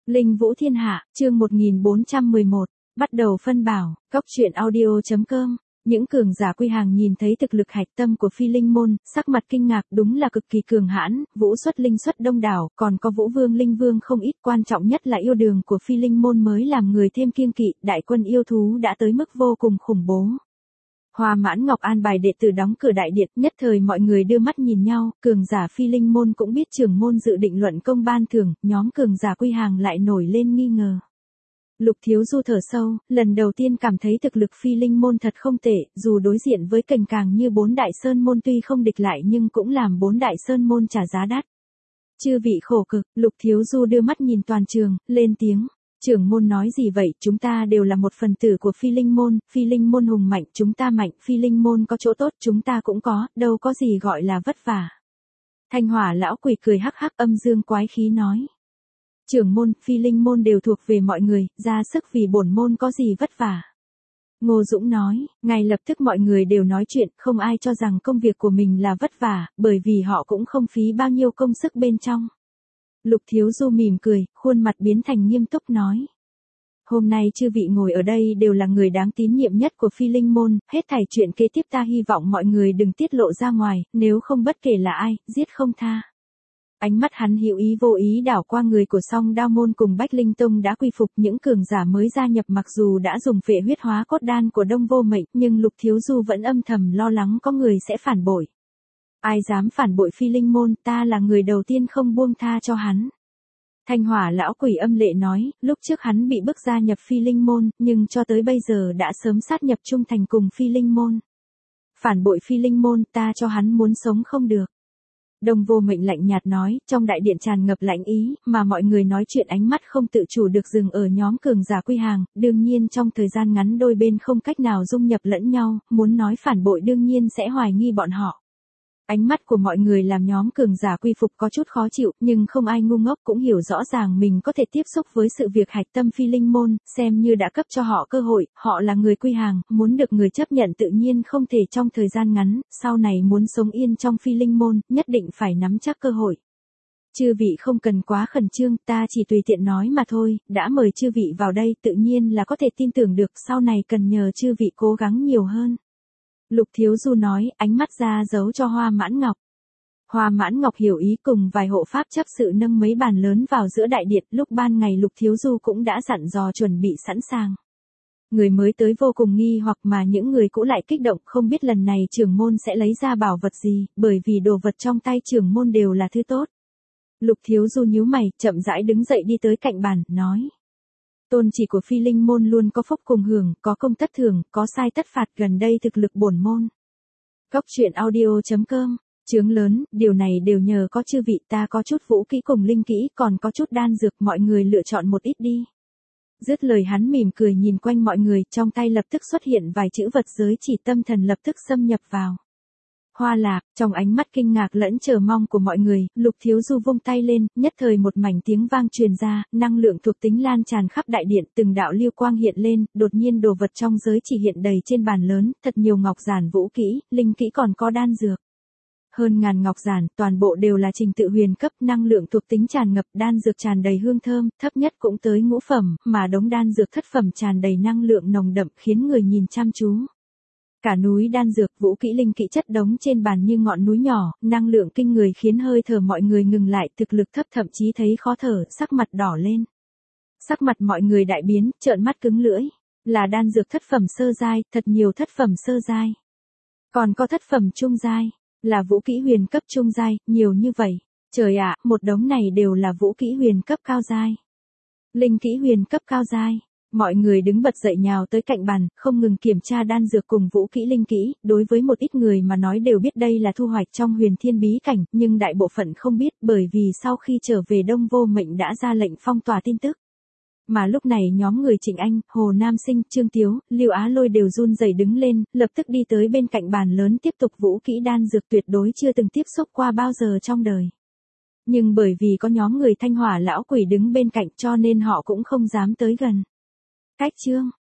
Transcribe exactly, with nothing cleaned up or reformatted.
Linh Vũ Thiên Hạ, chương một nghìn bốn trăm mười một, bắt đầu phân bảo, cốc truyện audio chấm com. Những cường giả quy hàng nhìn thấy thực lực hạch tâm của Phi Linh môn, sắc mặt kinh ngạc, đúng là cực kỳ cường hãn, vũ xuất linh xuất đông đảo, còn có Vũ Vương Linh Vương không ít, quan trọng nhất là yêu đường của Phi Linh môn mới làm người thêm kiêng kỵ, đại quân yêu thú đã tới mức vô cùng khủng bố. Hoa Mãn Ngọc an bài đệ tử đóng cửa đại điện, nhất thời mọi người đưa mắt nhìn nhau, cường giả Phi Linh môn cũng biết trưởng môn dự định luận công ban thưởng, nhóm cường giả quy hàng lại nổi lên nghi ngờ. Lục Thiếu Du thở sâu, lần đầu tiên cảm thấy thực lực Phi Linh môn thật không tệ, dù đối diện với cành càng như bốn đại sơn môn tuy không địch lại nhưng cũng làm bốn đại sơn môn trả giá đắt. Chư vị khổ cực, Lục Thiếu Du đưa mắt nhìn toàn trường, lên tiếng. Trưởng môn nói gì vậy, chúng ta đều là một phần tử của Phi Linh môn, Phi Linh môn hùng mạnh, chúng ta mạnh, Phi Linh môn có chỗ tốt, chúng ta cũng có, đâu có gì gọi là vất vả. Thanh Hỏa lão quỷ cười hắc hắc, âm dương quái khí nói. Trưởng môn, Phi Linh môn đều thuộc về mọi người, ra sức vì bổn môn có gì vất vả. Ngô Dũng nói, ngay lập tức mọi người đều nói chuyện, không ai cho rằng công việc của mình là vất vả, bởi vì họ cũng không phí bao nhiêu công sức bên trong. Lục Thiếu Du mỉm cười, khuôn mặt biến thành nghiêm túc nói. Hôm nay chư vị ngồi ở đây đều là người đáng tín nhiệm nhất của Phi Linh môn, hết thảy chuyện kế tiếp ta hy vọng mọi người đừng tiết lộ ra ngoài, nếu không bất kể là ai, giết không tha. Ánh mắt hắn hữu ý vô ý đảo qua người của Song Đao môn cùng Bách Linh tông đã quy phục, những cường giả mới gia nhập mặc dù đã dùng phệ huyết hóa cốt đan của Đông Vô Mệnh, nhưng Lục Thiếu Du vẫn âm thầm lo lắng có người sẽ phản bội. Ai dám phản bội Phi Linh môn, ta là người đầu tiên không buông tha cho hắn. Thanh Hỏa lão quỷ âm lệ nói, lúc trước hắn bị bức gia nhập Phi Linh môn, nhưng cho tới bây giờ đã sớm sát nhập trung thành cùng Phi Linh môn. Phản bội Phi Linh môn, ta cho hắn muốn sống không được. Đông Vô Mệnh lạnh nhạt nói, trong đại điện tràn ngập lạnh ý, mà mọi người nói chuyện ánh mắt không tự chủ được dừng ở nhóm cường giả quy hàng, đương nhiên trong thời gian ngắn đôi bên không cách nào dung nhập lẫn nhau, muốn nói phản bội đương nhiên sẽ hoài nghi bọn họ. Ánh mắt của mọi người làm nhóm cường giả quy phục có chút khó chịu, nhưng không ai ngu ngốc cũng hiểu rõ ràng mình có thể tiếp xúc với sự việc hạch tâm Phi Linh môn, xem như đã cấp cho họ cơ hội, họ là người quy hàng, muốn được người chấp nhận tự nhiên không thể trong thời gian ngắn, sau này muốn sống yên trong Phi Linh môn, nhất định phải nắm chắc cơ hội. Chư vị không cần quá khẩn trương, ta chỉ tùy tiện nói mà thôi, đã mời chư vị vào đây tự nhiên là có thể tin tưởng được, sau này cần nhờ chư vị cố gắng nhiều hơn. Lục Thiếu Du nói, ánh mắt ra dấu cho Hoa Mãn Ngọc. Hoa Mãn Ngọc hiểu ý cùng vài hộ pháp chấp sự nâng mấy bàn lớn vào giữa đại điện, lúc ban ngày Lục Thiếu Du cũng đã dặn dò chuẩn bị sẵn sàng. Người mới tới vô cùng nghi hoặc mà những người cũ lại kích động, không biết lần này trưởng môn sẽ lấy ra bảo vật gì, bởi vì đồ vật trong tay trưởng môn đều là thứ tốt. Lục Thiếu Du nhíu mày, chậm rãi đứng dậy đi tới cạnh bàn, nói. Tôn chỉ của Phi Linh môn luôn có phúc cùng hưởng, có công tất thưởng, có sai tất phạt, gần đây thực lực bổn môn. Cốc truyện audio chấm com, chướng lớn, điều này đều nhờ có chư vị, ta có chút vũ kỹ cùng linh kỹ, còn có chút đan dược, mọi người lựa chọn một ít đi. Dứt lời hắn mỉm cười nhìn quanh mọi người, trong tay lập tức xuất hiện vài chữ vật giới chỉ, tâm thần lập tức xâm nhập vào. Hoa Lạc, trong ánh mắt kinh ngạc lẫn chờ mong của mọi người, Lục Thiếu Du vung tay lên, nhất thời một mảnh tiếng vang truyền ra, năng lượng thuộc tính lan tràn khắp đại điện, từng đạo lưu quang hiện lên, đột nhiên đồ vật trong giới chỉ hiện đầy trên bàn lớn, thật nhiều ngọc giản vũ kỹ, linh kỹ còn có đan dược. Hơn ngàn ngọc giản, toàn bộ đều là trình tự huyền cấp, năng lượng thuộc tính tràn ngập, đan dược tràn đầy hương thơm, thấp nhất cũng tới ngũ phẩm, mà đống đan dược thất phẩm tràn đầy năng lượng nồng đậm khiến người nhìn chăm chú. Cả núi đan dược, vũ kỹ linh kỹ chất đống trên bàn như ngọn núi nhỏ, năng lượng kinh người khiến hơi thở mọi người ngừng lại, thực lực thấp thậm chí thấy khó thở, sắc mặt đỏ lên. Sắc mặt mọi người đại biến, trợn mắt cứng lưỡi, là đan dược thất phẩm sơ giai, thật nhiều thất phẩm sơ giai. Còn có thất phẩm trung giai, là vũ kỹ huyền cấp trung giai, nhiều như vậy. Trời ạ, một đống này đều là vũ kỹ huyền cấp cao giai. Linh kỹ huyền cấp cao giai. Mọi người đứng bật dậy nhào tới cạnh bàn, không ngừng kiểm tra đan dược cùng vũ kỹ linh kỹ, đối với một ít người mà nói đều biết đây là thu hoạch trong huyền thiên bí cảnh, nhưng đại bộ phận không biết bởi vì sau khi trở về Đông Vô Mệnh đã ra lệnh phong tỏa tin tức. Mà lúc này nhóm người Trịnh Anh, Hồ Nam Sinh, Trương Tiếu, Lưu Á Lôi đều run rẩy đứng lên, lập tức đi tới bên cạnh bàn lớn tiếp tục vũ kỹ đan dược tuyệt đối chưa từng tiếp xúc qua bao giờ trong đời. Nhưng bởi vì có nhóm người Thanh Hỏa lão quỷ đứng bên cạnh cho nên họ cũng không dám tới gần. Cách chương